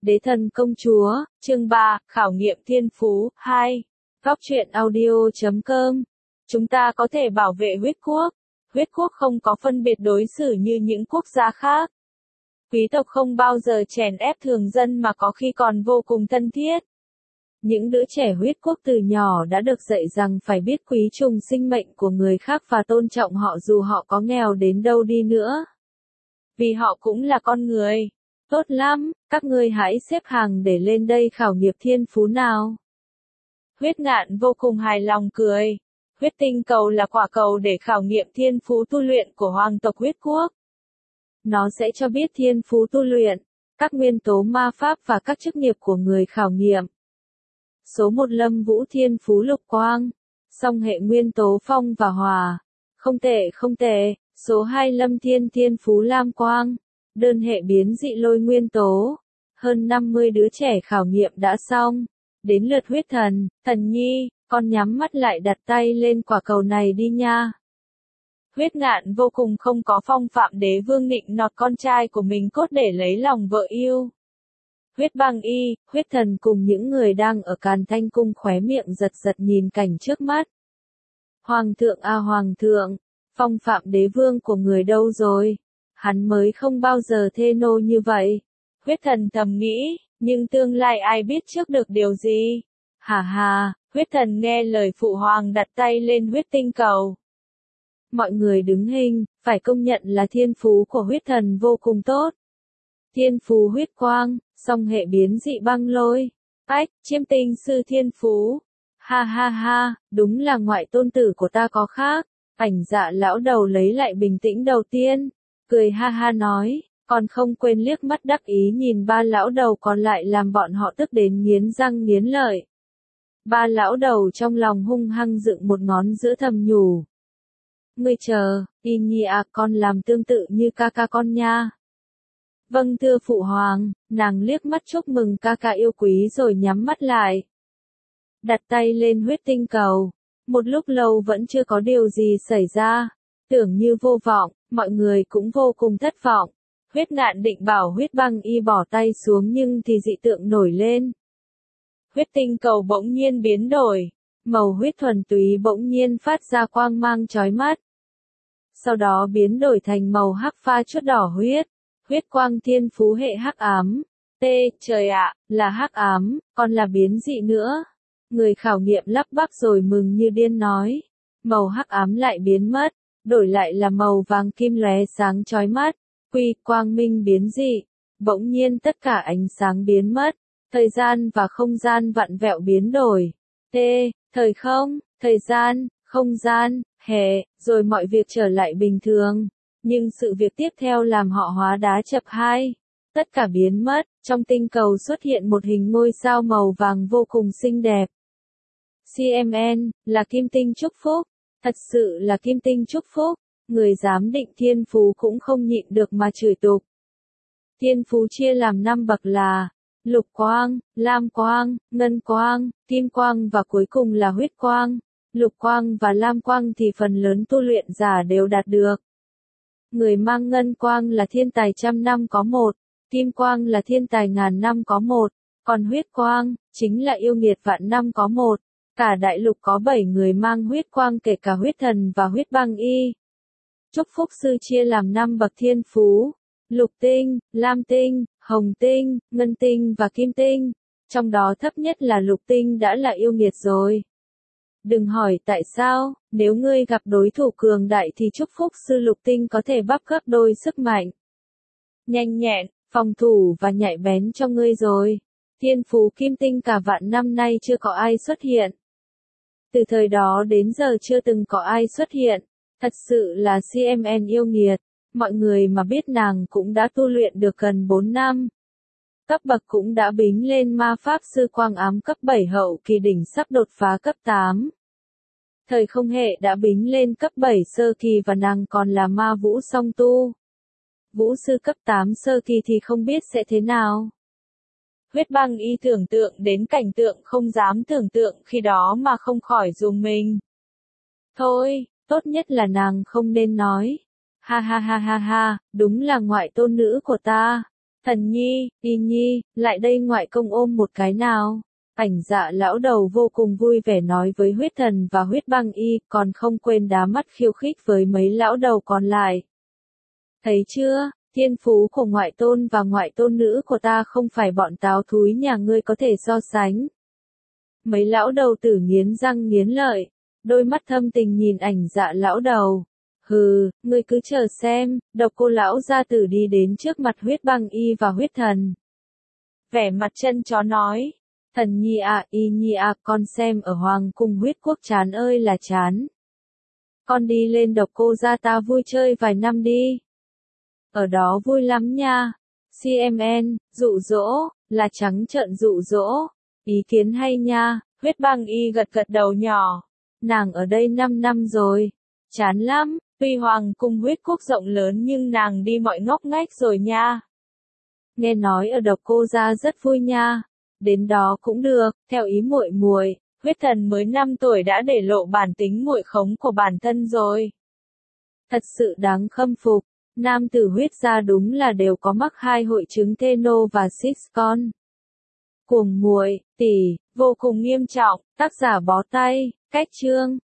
Đế thần công chúa, chương 3, khảo nghiệm thiên phú, 2. Góc truyện audio.com. Chúng ta có thể bảo vệ huyết quốc. Huyết quốc không có phân biệt đối xử như những quốc gia khác. Quý tộc không bao giờ chèn ép thường dân mà có khi còn vô cùng thân thiết. Những đứa trẻ huyết quốc từ nhỏ đã được dạy rằng phải biết quý trọng sinh mệnh của người khác và tôn trọng họ dù họ có nghèo đến đâu đi nữa. Vì họ cũng là con người. Tốt lắm, các ngươi hãy xếp hàng để lên đây khảo nghiệm thiên phú nào. Huyết Ngạn vô cùng hài lòng cười. Huyết tinh cầu là quả cầu để khảo nghiệm thiên phú tu luyện của hoàng tộc huyết quốc. Nó sẽ cho biết thiên phú tu luyện, các nguyên tố ma pháp và các chức nghiệp của người khảo nghiệm. Số 1 Lâm Vũ thiên phú lục quang, song hệ nguyên tố phong và hỏa. Không tệ không tệ. Số 2 Lâm Thiên thiên phú lam quang, đơn hệ biến dị lôi nguyên tố. Hơn 50 đứa trẻ khảo nghiệm đã xong. Đến lượt huyết thần, Thần Nhi, con nhắm mắt lại đặt tay lên quả cầu này đi nha. Huyết Ngạn vô cùng không có phong phạm đế vương nịnh nọt con trai của mình cốt để lấy lòng vợ yêu. Huyết Băng Y, huyết thần cùng những người đang ở Càn Thanh cung khóe miệng giật giật nhìn cảnh trước mắt. Hoàng thượng à hoàng thượng, phong phạm đế vương của người đâu rồi? Hắn mới không bao giờ thê nô như vậy. Huyết thần thầm nghĩ, nhưng tương lai ai biết trước được điều gì? Hà hà, huyết thần nghe lời phụ hoàng đặt tay lên huyết tinh cầu. Mọi người đứng hình, phải công nhận là thiên phú của huyết thần vô cùng tốt. Thiên phú huyết quang, song hệ biến dị băng lôi. Ách, chiêm tinh sư thiên phú. Ha ha ha, đúng là ngoại tôn tử của ta có khác. Ảnh Dạ lão đầu lấy lại bình tĩnh đầu tiên, cười ha ha nói, còn không quên liếc mắt đắc ý nhìn ba lão đầu còn lại làm bọn họ tức đến nghiến răng nghiến lợi. Ba lão đầu trong lòng hung hăng dựng một ngón giữa thầm nhủ. Ngươi chờ, y nhi à, con làm tương tự như ca ca con nha. Vâng thưa phụ hoàng, nàng liếc mắt chúc mừng ca ca yêu quý rồi nhắm mắt lại. Đặt tay lên huyết tinh cầu. Một lúc lâu vẫn chưa có điều gì xảy ra. Tưởng như vô vọng, mọi người cũng vô cùng thất vọng. Huyết Ngạn định bảo Huyết Băng Y bỏ tay xuống nhưng thì dị tượng nổi lên. Huyết tinh cầu bỗng nhiên biến đổi. Màu huyết thuần túy bỗng nhiên phát ra quang mang chói mắt. Sau đó biến đổi thành màu hắc pha chút đỏ huyết. Huyết quang thiên phú hệ hắc ám. Trời ạ, là hắc ám, còn là biến dị nữa. Người khảo nghiệm lắp bắp rồi mừng như điên nói. Màu hắc ám lại biến mất, đổi lại là màu vàng kim lóe sáng chói mắt. Quang minh biến dị. Bỗng nhiên tất cả ánh sáng biến mất. Thời gian và không gian vặn vẹo biến đổi. Thời không, thời gian, không gian, rồi mọi việc trở lại bình thường. Nhưng sự việc tiếp theo làm họ hóa đá chập hai. Tất cả biến mất, trong tinh cầu xuất hiện một hình ngôi sao màu vàng vô cùng xinh đẹp. CMN, là kim tinh chúc phúc. Thật sự là kim tinh chúc phúc. Người giám định thiên phú cũng không nhịn được mà chửi tục. Thiên phú chia làm 5 bậc là lục quang, lam quang, ngân quang, kim quang và cuối cùng là huyết quang. Lục quang và lam quang thì phần lớn tu luyện giả đều đạt được. Người mang ngân quang là thiên tài trăm năm có một, kim quang là thiên tài ngàn năm có một, còn huyết quang chính là yêu nghiệt vạn năm có một. Cả đại lục có 7 người mang huyết quang kể cả huyết thần và huyết băng y. Chúc phúc sư chia làm 5 bậc thiên phú. Lục tinh, lam tinh, hồng tinh, ngân tinh và kim tinh. Trong đó thấp nhất là lục tinh đã là yêu nghiệt rồi. Đừng hỏi tại sao, nếu ngươi gặp đối thủ cường đại thì chúc phúc sư lục tinh có thể bắp gấp đôi sức mạnh. Nhanh nhẹn, phòng thủ và nhạy bén cho ngươi rồi. Thiên phú kim tinh cả vạn năm nay chưa có ai xuất hiện. Từ thời đó đến giờ chưa từng có ai xuất hiện. Thật sự là CMN yêu nghiệt. Mọi người mà biết nàng cũng đã tu luyện được gần 4 năm. Cấp bậc cũng đã bính lên ma pháp sư quang ám cấp 7 hậu kỳ đỉnh sắp đột phá cấp 8. Thời không hệ đã bính lên cấp 7 sơ kỳ và nàng còn là ma vũ song tu. Vũ sư cấp 8 sơ kỳ thì không biết sẽ thế nào. Huyết Băng Y tưởng tượng đến cảnh tượng không dám tưởng tượng khi đó mà không khỏi rùng mình. Thôi, tốt nhất là nàng không nên nói. Ha ha ha ha ha, đúng là ngoại tôn nữ của ta. Thần nhi, y nhi, lại đây ngoại công ôm một cái nào. Ảnh Dạ lão đầu vô cùng vui vẻ nói với huyết thần và huyết băng y, còn không quên đá mắt khiêu khích với mấy lão đầu còn lại. Thấy chưa, thiên phú của ngoại tôn và ngoại tôn nữ của ta không phải bọn táo thúi nhà ngươi có thể so sánh. Mấy lão đầu tử nghiến răng nghiến lợi, đôi mắt thâm tình nhìn Ảnh Dạ lão đầu. Hừ, ngươi cứ chờ xem, Độc Cô lão gia tử đi đến trước mặt huyết băng y và huyết thần. Vẻ mặt chân chó nói, thần nhi à, y nhi à, con xem ở hoàng cung huyết quốc chán ơi là chán. Con đi lên Độc Cô gia ta vui chơi vài năm đi. Ở đó vui lắm nha. CMN, dụ dỗ, là trắng trợn dụ dỗ. Ý kiến hay nha, huyết băng y gật gật đầu nhỏ. Nàng ở đây 5 năm rồi. Chán lắm, tuy hoàng cung huyết quốc rộng lớn nhưng nàng đi mọi ngóc ngách rồi nha. Nghe nói ở Độc Cô gia rất vui nha. Đến đó cũng được, theo ý muội muội, huyết thần mới 5 tuổi đã để lộ bản tính muội khống của bản thân rồi. Thật sự đáng khâm phục. Nam tử huyết gia đúng là đều có mắc 2 hội chứng Theno và Sixcon. Cuồng muội, tỷ, vô cùng nghiêm trọng, tác giả bó tay, cách chương.